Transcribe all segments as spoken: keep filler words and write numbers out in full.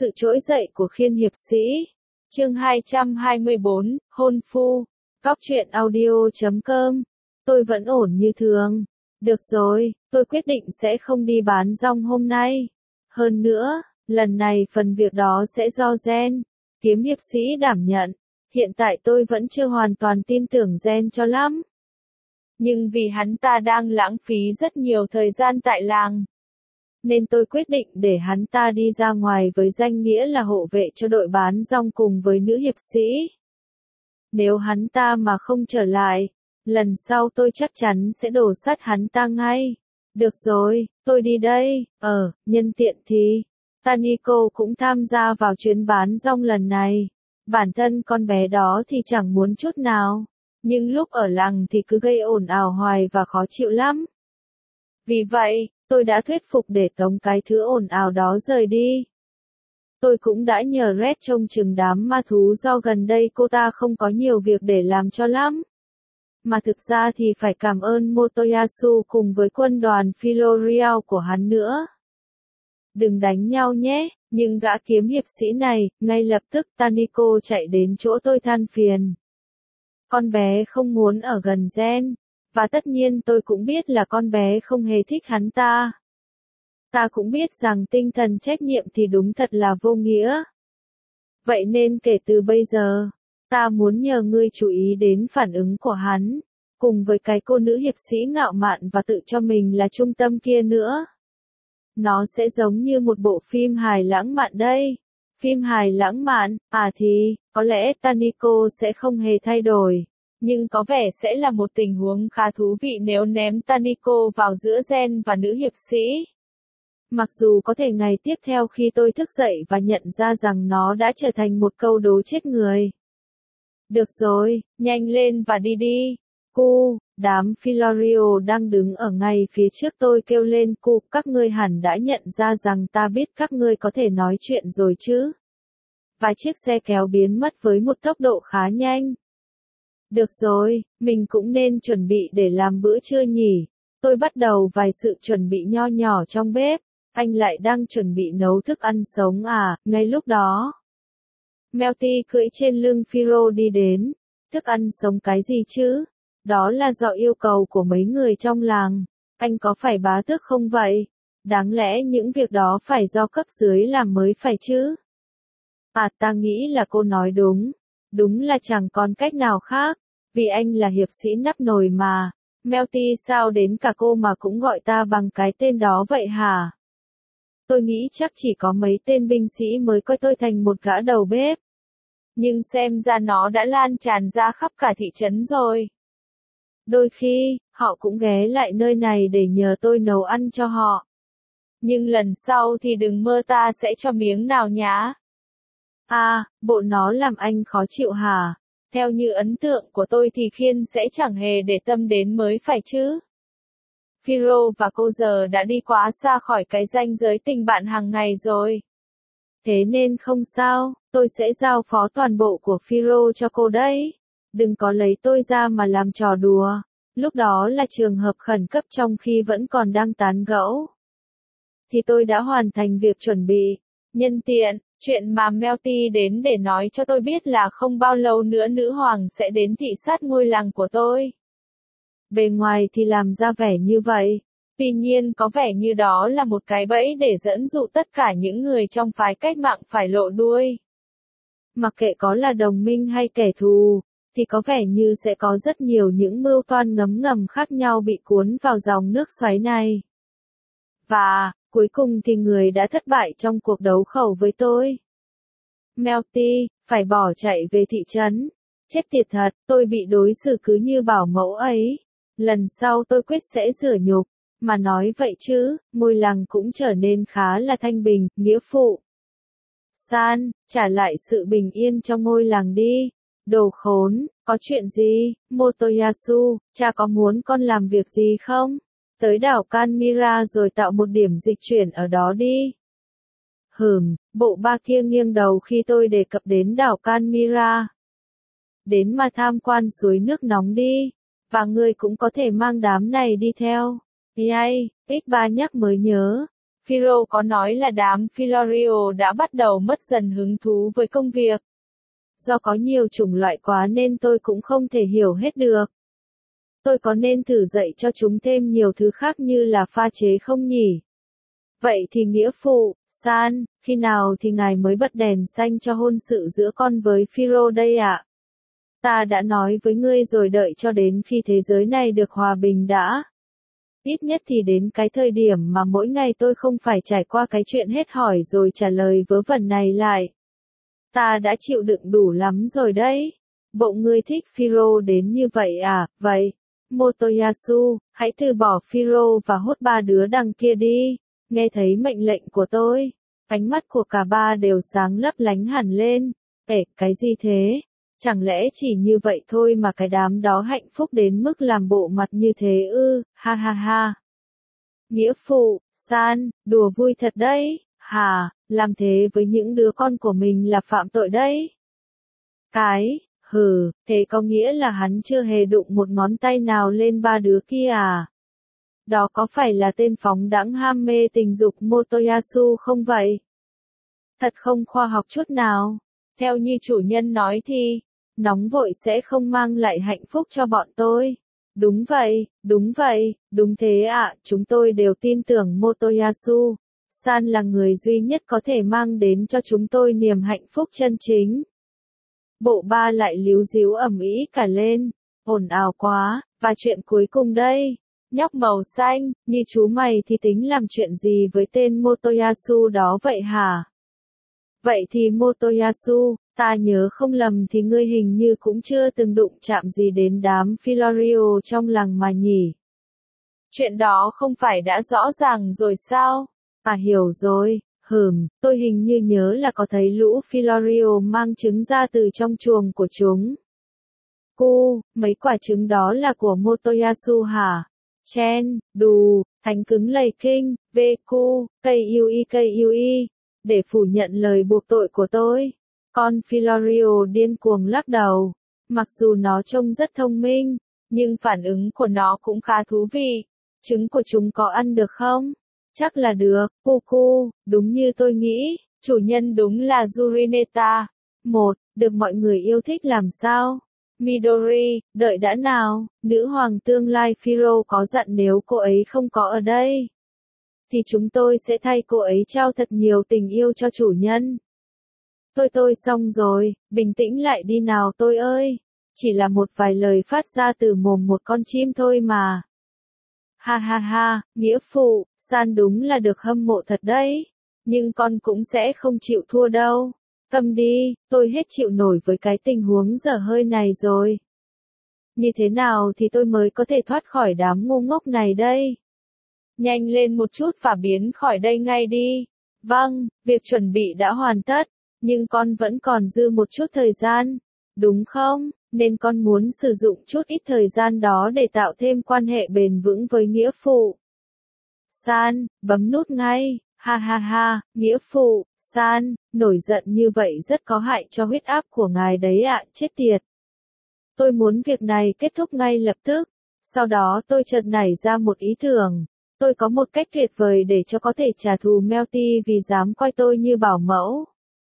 Sự trỗi dậy của Khiên hiệp sĩ. Chương hai trăm hai mươi bốn, hôn phu. Góc truyện audio chấm com. Tôi vẫn ổn như thường. Được rồi, tôi quyết định sẽ không đi bán rong hôm nay. Hơn nữa, lần này phần việc đó sẽ do Gen, kiếm hiệp sĩ đảm nhận. Hiện tại tôi vẫn chưa hoàn toàn tin tưởng Gen cho lắm. Nhưng vì hắn ta đang lãng phí rất nhiều thời gian tại làng, nên tôi quyết định để hắn ta đi ra ngoài với danh nghĩa là hộ vệ cho đội bán rong cùng với nữ hiệp sĩ. Nếu hắn ta mà không trở lại, lần sau tôi chắc chắn sẽ đổ sắt hắn ta ngay. Được rồi, tôi đi đây. Ờ, nhân tiện thì, Taniko cũng tham gia vào chuyến bán rong lần này. Bản thân con bé đó thì chẳng muốn chút nào, nhưng lúc ở làng thì cứ gây ồn ào hoài và khó chịu lắm. Vì vậy, tôi đã thuyết phục để tống cái thứ ồn ào đó rời đi. Tôi cũng đã nhờ Red trông chừng đám ma thú do gần đây cô ta không có nhiều việc để làm cho lắm. Mà thực ra thì phải cảm ơn Motoyasu cùng với quân đoàn Filorial của hắn nữa. Đừng đánh nhau nhé, nhưng gã kiếm hiệp sĩ này, ngay lập tức Taniko chạy đến chỗ tôi than phiền. Con bé không muốn ở gần Gen. Và tất nhiên tôi cũng biết là con bé không hề thích hắn ta. Ta cũng biết rằng tinh thần trách nhiệm thì đúng thật là vô nghĩa. Vậy nên kể từ bây giờ, ta muốn nhờ ngươi chú ý đến phản ứng của hắn, cùng với cái cô nữ hiệp sĩ ngạo mạn và tự cho mình là trung tâm kia nữa. Nó sẽ giống như một bộ phim hài lãng mạn đây. Phim hài lãng mạn, à thì, có lẽ Taniko sẽ không hề thay đổi. Nhưng có vẻ sẽ là một tình huống khá thú vị nếu ném Taniko vào giữa Gen và nữ hiệp sĩ. Mặc dù có thể ngày tiếp theo khi tôi thức dậy và nhận ra rằng nó đã trở thành một câu đố chết người. Được rồi, nhanh lên và đi đi. Cu, đám Filorio đang đứng ở ngay phía trước tôi kêu lên cu, các ngươi hẳn đã nhận ra rằng ta biết các ngươi có thể nói chuyện rồi chứ. Vài chiếc xe kéo biến mất với một tốc độ khá nhanh. Được rồi, mình cũng nên chuẩn bị để làm bữa trưa nhỉ. Tôi bắt đầu vài sự chuẩn bị nho nhỏ trong bếp. Anh lại đang chuẩn bị nấu thức ăn sống à, ngay lúc đó. Melty cưỡi trên lưng Firo đi đến. Thức ăn sống cái gì chứ? Đó là do yêu cầu của mấy người trong làng. Anh có phải bá tước không vậy? Đáng lẽ những việc đó phải do cấp dưới làm mới phải chứ? À, ta nghĩ là cô nói đúng. Đúng là chẳng còn cách nào khác, vì anh là hiệp sĩ nắp nồi mà. Melty sao đến cả cô mà cũng gọi ta bằng cái tên đó vậy hả? Tôi nghĩ chắc chỉ có mấy tên binh sĩ mới coi tôi thành một gã đầu bếp. Nhưng xem ra nó đã lan tràn ra khắp cả thị trấn rồi. Đôi khi, họ cũng ghé lại nơi này để nhờ tôi nấu ăn cho họ. Nhưng lần sau thì đừng mơ ta sẽ cho miếng nào nhá. À, bộ nó làm anh khó chịu hả? Theo như ấn tượng của tôi thì Khiên sẽ chẳng hề để tâm đến mới phải chứ. Firo và cô giờ đã đi quá xa khỏi cái ranh giới tình bạn hàng ngày rồi. Thế nên không sao, tôi sẽ giao phó toàn bộ của Firo cho cô đấy. Đừng có lấy tôi ra mà làm trò đùa. Lúc đó là trường hợp khẩn cấp trong khi vẫn còn đang tán gẫu. Thì tôi đã hoàn thành việc chuẩn bị. Nhân tiện, chuyện mà Melty đến để nói cho tôi biết là không bao lâu nữa nữ hoàng sẽ đến thị sát ngôi làng của tôi. Bề ngoài thì làm ra vẻ như vậy. Tuy nhiên có vẻ như đó là một cái bẫy để dẫn dụ tất cả những người trong phái cách mạng phải lộ đuôi. Mặc kệ có là đồng minh hay kẻ thù, thì có vẻ như sẽ có rất nhiều những mưu toan ngấm ngầm khác nhau bị cuốn vào dòng nước xoáy này. Và, cuối cùng thì người đã thất bại trong cuộc đấu khẩu với tôi. Melty, phải bỏ chạy về thị trấn. Chết tiệt thật, tôi bị đối xử cứ như bảo mẫu ấy. Lần sau tôi quyết sẽ rửa nhục. Mà nói vậy chứ, ngôi làng cũng trở nên khá là thanh bình, nghĩa phụ. San, trả lại sự bình yên cho ngôi làng đi. Đồ khốn, có chuyện gì? Motoyasu, cha có muốn con làm việc gì không? Tới đảo Kanmira rồi tạo một điểm dịch chuyển ở đó đi. Hừm, bộ ba kia nghiêng đầu khi tôi đề cập đến đảo Kanmira. Đến mà tham quan suối nước nóng đi. Và ngươi cũng có thể mang đám này đi theo. Yay, ích ba nhắc mới nhớ. Phiro có nói là đám Philorio đã bắt đầu mất dần hứng thú với công việc. Do có nhiều chủng loại quá nên tôi cũng không thể hiểu hết được. Tôi có nên thử dạy cho chúng thêm nhiều thứ khác như là pha chế không nhỉ? Vậy thì nghĩa phụ, San, khi nào thì ngài mới bật đèn xanh cho hôn sự giữa con với Phiro đây ạ? Ta đã nói với ngươi rồi, đợi cho đến khi thế giới này được hòa bình đã. Ít nhất thì đến cái thời điểm mà mỗi ngày tôi không phải trải qua cái chuyện hết hỏi rồi trả lời vớ vẩn này lại. Ta đã chịu đựng đủ lắm rồi đấy. Bộ ngươi thích Phiro đến như vậy à? Vậy, Motoyasu, hãy từ bỏ Phiro và hốt ba đứa đằng kia đi. Nghe thấy mệnh lệnh của tôi, ánh mắt của cả ba đều sáng lấp lánh hẳn lên. Ê, cái gì thế? Chẳng lẽ chỉ như vậy thôi mà cái đám đó hạnh phúc đến mức làm bộ mặt như thế ư? Ha ha ha. Nghĩa phụ, San, đùa vui thật đấy. Hà, làm thế với những đứa con của mình là phạm tội đấy. Cái, hừ, thế có nghĩa là hắn chưa hề đụng một ngón tay nào lên ba đứa kia à? Đó có phải là tên phóng đãng ham mê tình dục Motoyasu không vậy? Thật không khoa học chút nào. Theo như chủ nhân nói thì, nóng vội sẽ không mang lại hạnh phúc cho bọn tôi. Đúng vậy, đúng vậy, đúng thế ạ, chúng tôi đều tin tưởng Motoyasu. San là người duy nhất có thể mang đến cho chúng tôi niềm hạnh phúc chân chính. Bộ ba lại líu díu ầm ĩ cả lên, ồn ào quá, và chuyện cuối cùng đây. Nhóc màu xanh, như chú mày thì tính làm chuyện gì với tên Motoyasu đó vậy hả? Vậy thì Motoyasu, ta nhớ không lầm thì ngươi hình như cũng chưa từng đụng chạm gì đến đám Philorio trong làng mà nhỉ? Chuyện đó không phải đã rõ ràng rồi sao? À hiểu rồi, hừm, tôi hình như nhớ là có thấy lũ Philorio mang trứng ra từ trong chuồng của chúng. Cu, mấy quả trứng đó là của Motoyasu hả? Chen, đù, thánh cứng lầy kinh, vê cu, cây yêu y cây yêu y, để phủ nhận lời buộc tội của tôi. Con Philorio điên cuồng lắc đầu. Mặc dù nó trông rất thông minh, nhưng phản ứng của nó cũng khá thú vị. Trứng của chúng có ăn được không? Chắc là được, cu cu, đúng như tôi nghĩ, chủ nhân đúng là Yurineta. Một, được mọi người yêu thích làm sao? Midori, đợi đã nào, nữ hoàng tương lai Phiro có dặn nếu cô ấy không có ở đây, thì chúng tôi sẽ thay cô ấy trao thật nhiều tình yêu cho chủ nhân. Tôi tôi xong rồi, bình tĩnh lại đi nào tôi ơi. Chỉ là một vài lời phát ra từ mồm một con chim thôi mà. Ha ha ha, nghĩa phụ, San đúng là được hâm mộ thật đấy. Nhưng con cũng sẽ không chịu thua đâu. Cầm đi, tôi hết chịu nổi với cái tình huống dở hơi này rồi. Như thế nào thì tôi mới có thể thoát khỏi đám ngu ngốc này đây? Nhanh lên một chút và biến khỏi đây ngay đi. Vâng, việc chuẩn bị đã hoàn tất, nhưng con vẫn còn dư một chút thời gian, đúng không? Nên con muốn sử dụng chút ít thời gian đó để tạo thêm quan hệ bền vững với nghĩa phụ. San, bấm nút ngay, ha ha ha, nghĩa phụ, San, nổi giận như vậy rất có hại cho huyết áp của ngài đấy ạ, chết tiệt. Tôi muốn việc này kết thúc ngay lập tức. Sau đó tôi chợt nảy ra một ý tưởng. Tôi có một cách tuyệt vời để cho có thể trả thù Melty vì dám coi tôi như bảo mẫu.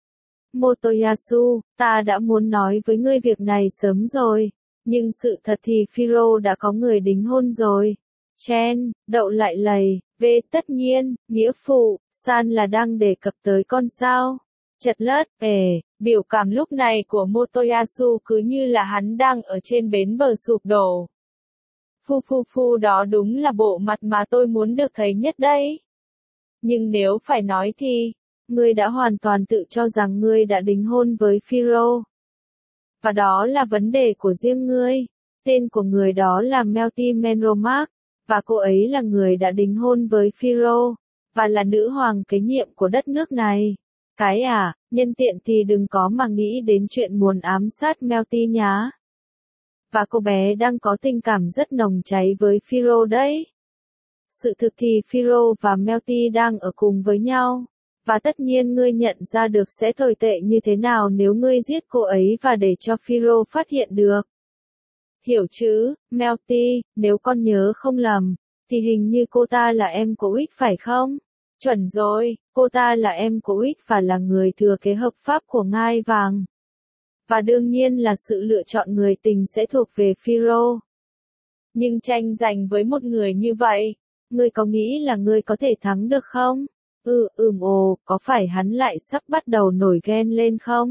Motoyasu, ta đã muốn nói với ngươi việc này sớm rồi, nhưng sự thật thì Phiro đã có người đính hôn rồi. Chen, đậu lại lầy, về tất nhiên, nghĩa phụ, San là đang đề cập tới con sao. Chật lất, ề, biểu cảm lúc này của Motoyasu cứ như là hắn đang ở trên bến bờ sụp đổ. Phu phu phu, đó đúng là bộ mặt mà tôi muốn được thấy nhất đấy. Nhưng nếu phải nói thì, ngươi đã hoàn toàn tự cho rằng ngươi đã đính hôn với Phiro. Và đó là vấn đề của riêng ngươi. Tên của người đó là Melty Menromark, và cô ấy là người đã đính hôn với Phiro, và là nữ hoàng kế nhiệm của đất nước này. Cái à, nhân tiện thì đừng có mà nghĩ đến chuyện muốn ám sát Melty nhá. Và cô bé đang có tình cảm rất nồng cháy với Phiro đấy. Sự thực thì Phiro và Melty đang ở cùng với nhau. Và tất nhiên ngươi nhận ra được sẽ tồi tệ như thế nào nếu ngươi giết cô ấy và để cho Phiro phát hiện được. Hiểu chứ, Melty, nếu con nhớ không lầm, thì hình như cô ta là em của Wick phải không? Chuẩn rồi, cô ta là em của Uýt và là người thừa kế hợp pháp của ngai vàng. Và đương nhiên là sự lựa chọn người tình sẽ thuộc về Phiro. Nhưng tranh giành với một người như vậy, ngươi có nghĩ là ngươi có thể thắng được không? Ừ, ừm ồ, có phải hắn lại sắp bắt đầu nổi ghen lên không?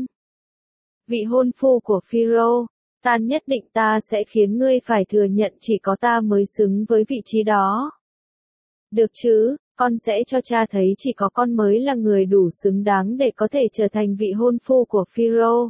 Vị hôn phu của Phiro, ta nhất định ta sẽ khiến ngươi phải thừa nhận chỉ có ta mới xứng với vị trí đó. Được chứ, con sẽ cho cha thấy chỉ có con mới là người đủ xứng đáng để có thể trở thành vị hôn phu của Phiro.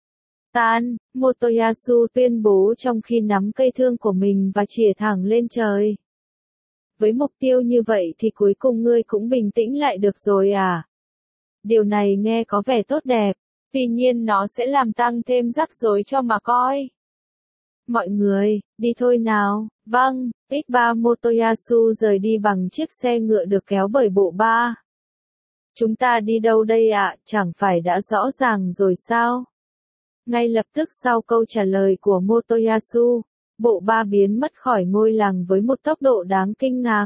Tan, Motoyasu tuyên bố trong khi nắm cây thương của mình và chìa thẳng lên trời. Với mục tiêu như vậy thì cuối cùng ngươi cũng bình tĩnh lại được rồi à? Điều này nghe có vẻ tốt đẹp, tuy nhiên nó sẽ làm tăng thêm rắc rối cho mà coi. Mọi người, đi thôi nào, vâng, ích ba Motoyasu rời đi bằng chiếc xe ngựa được kéo bởi bộ ba. Chúng ta đi đâu đây ạ, chẳng phải đã rõ ràng rồi sao? Ngay lập tức sau câu trả lời của Motoyasu, bộ ba biến mất khỏi ngôi làng với một tốc độ đáng kinh ngạc.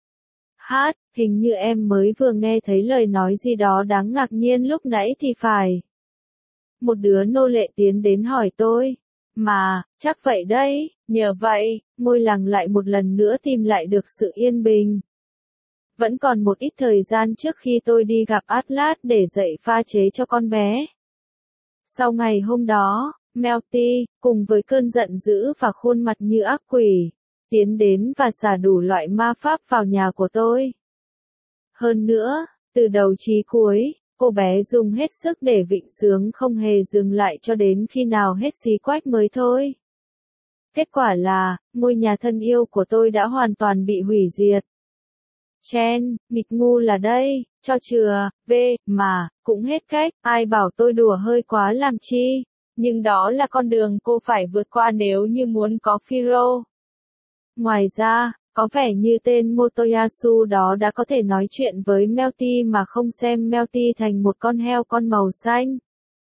Hát, hình như em mới vừa nghe thấy lời nói gì đó đáng ngạc nhiên lúc nãy thì phải. Một đứa nô lệ tiến đến hỏi tôi. Mà, chắc vậy đấy, nhờ vậy, ngôi làng lại một lần nữa tìm lại được sự yên bình. Vẫn còn một ít thời gian trước khi tôi đi gặp Atlas để dạy pha chế cho con bé. Sau ngày hôm đó, Melty, cùng với cơn giận dữ và khuôn mặt như ác quỷ, tiến đến và xả đủ loại ma pháp vào nhà của tôi. Hơn nữa, từ đầu chí cuối, cô bé dùng hết sức để vịnh sướng không hề dừng lại cho đến khi nào hết xí quách mới thôi. Kết quả là, ngôi nhà thân yêu của tôi đã hoàn toàn bị hủy diệt. Chen, nghịch ngu là đây, cho chừa, v, mà, cũng hết cách, ai bảo tôi đùa hơi quá làm chi, nhưng đó là con đường cô phải vượt qua nếu như muốn có Phiro. Ngoài ra, có vẻ như tên Motoyasu đó đã có thể nói chuyện với Melty mà không xem Melty thành một con heo con màu xanh.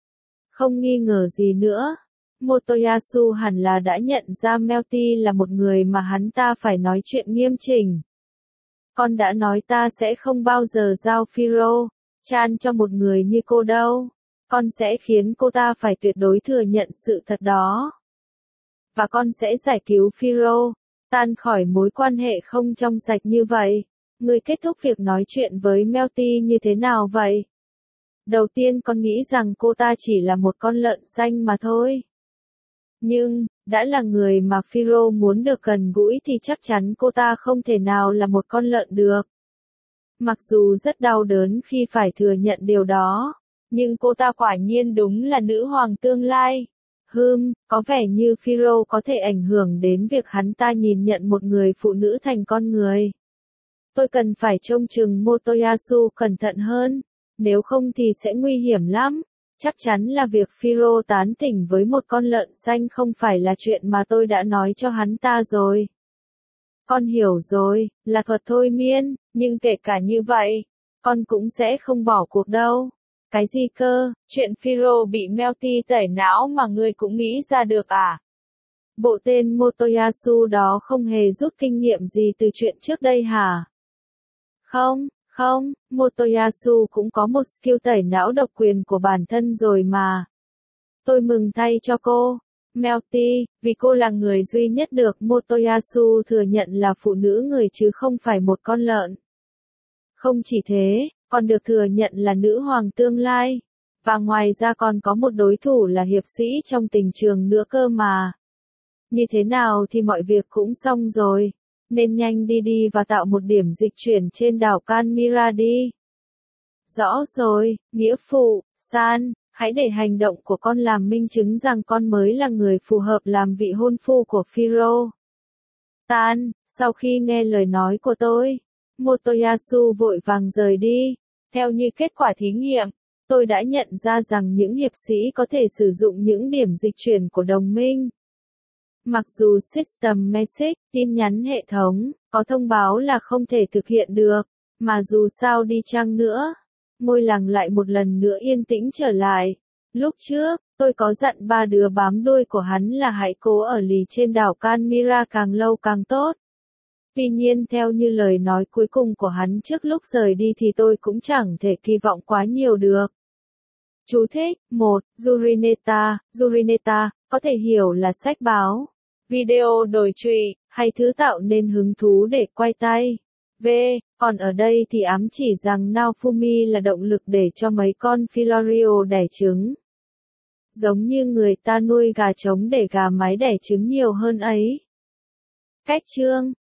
Không nghi ngờ gì nữa, Motoyasu hẳn là đã nhận ra Melty là một người mà hắn ta phải nói chuyện nghiêm chỉnh. Con đã nói ta sẽ không bao giờ giao Phiro, Chan cho một người như cô đâu. Con sẽ khiến cô ta phải tuyệt đối thừa nhận sự thật đó. Và con sẽ giải cứu Phiro, tan khỏi mối quan hệ không trong sạch như vậy. Ngươi kết thúc việc nói chuyện với Melty như thế nào vậy? Đầu tiên con nghĩ rằng cô ta chỉ là một con lợn xanh mà thôi. Nhưng, đã là người mà Phiro muốn được gần gũi thì chắc chắn cô ta không thể nào là một con lợn được. Mặc dù rất đau đớn khi phải thừa nhận điều đó, nhưng cô ta quả nhiên đúng là nữ hoàng tương lai. Hừm, có vẻ như Phiro có thể ảnh hưởng đến việc hắn ta nhìn nhận một người phụ nữ thành con người. Tôi cần phải trông chừng Motoyasu cẩn thận hơn, nếu không thì sẽ nguy hiểm lắm. Chắc chắn là việc Phiro tán tỉnh với một con lợn xanh không phải là chuyện mà tôi đã nói cho hắn ta rồi. Con hiểu rồi, là thuật thôi miên, nhưng kể cả như vậy, con cũng sẽ không bỏ cuộc đâu. Cái gì cơ, chuyện Phiro bị Melty tẩy não mà ngươi cũng nghĩ ra được à? Bộ tên Motoyasu đó không hề rút kinh nghiệm gì từ chuyện trước đây hả? Không, không, Motoyasu cũng có một skill tẩy não độc quyền của bản thân rồi mà. Tôi mừng thay cho cô, Melty, vì cô là người duy nhất được Motoyasu thừa nhận là phụ nữ người chứ không phải một con lợn. Không chỉ thế, còn được thừa nhận là nữ hoàng tương lai. Và ngoài ra còn có một đối thủ là hiệp sĩ trong tình trường nữa cơ mà. Như thế nào thì mọi việc cũng xong rồi. Nên nhanh đi đi và tạo một điểm dịch chuyển trên đảo Canmira đi. Rõ rồi, nghĩa phụ, San, hãy để hành động của con làm minh chứng rằng con mới là người phù hợp làm vị hôn phu của Phiro. Tan, sau khi nghe lời nói của tôi, Motoyasu vội vàng rời đi. Theo như kết quả thí nghiệm, tôi đã nhận ra rằng những hiệp sĩ có thể sử dụng những điểm dịch chuyển của đồng minh. Mặc dù System Message, tin nhắn hệ thống, có thông báo là không thể thực hiện được, mà dù sao đi chăng nữa, ngôi làng lại một lần nữa yên tĩnh trở lại. Lúc trước, tôi có dặn ba đứa bám đuôi của hắn là hãy cố ở lì trên đảo Canmira càng lâu càng tốt. Tuy nhiên theo như lời nói cuối cùng của hắn trước lúc rời đi thì tôi cũng chẳng thể kỳ vọng quá nhiều được. Chú thích: một. Jurineta, Jurineta, có thể hiểu là sách báo, video đồi trụy, hay thứ tạo nên hứng thú để quay tay. V. Còn ở đây thì ám chỉ rằng Naofumi là động lực để cho mấy con Filorio đẻ trứng. Giống như người ta nuôi gà trống để gà mái đẻ trứng nhiều hơn ấy. Cách chương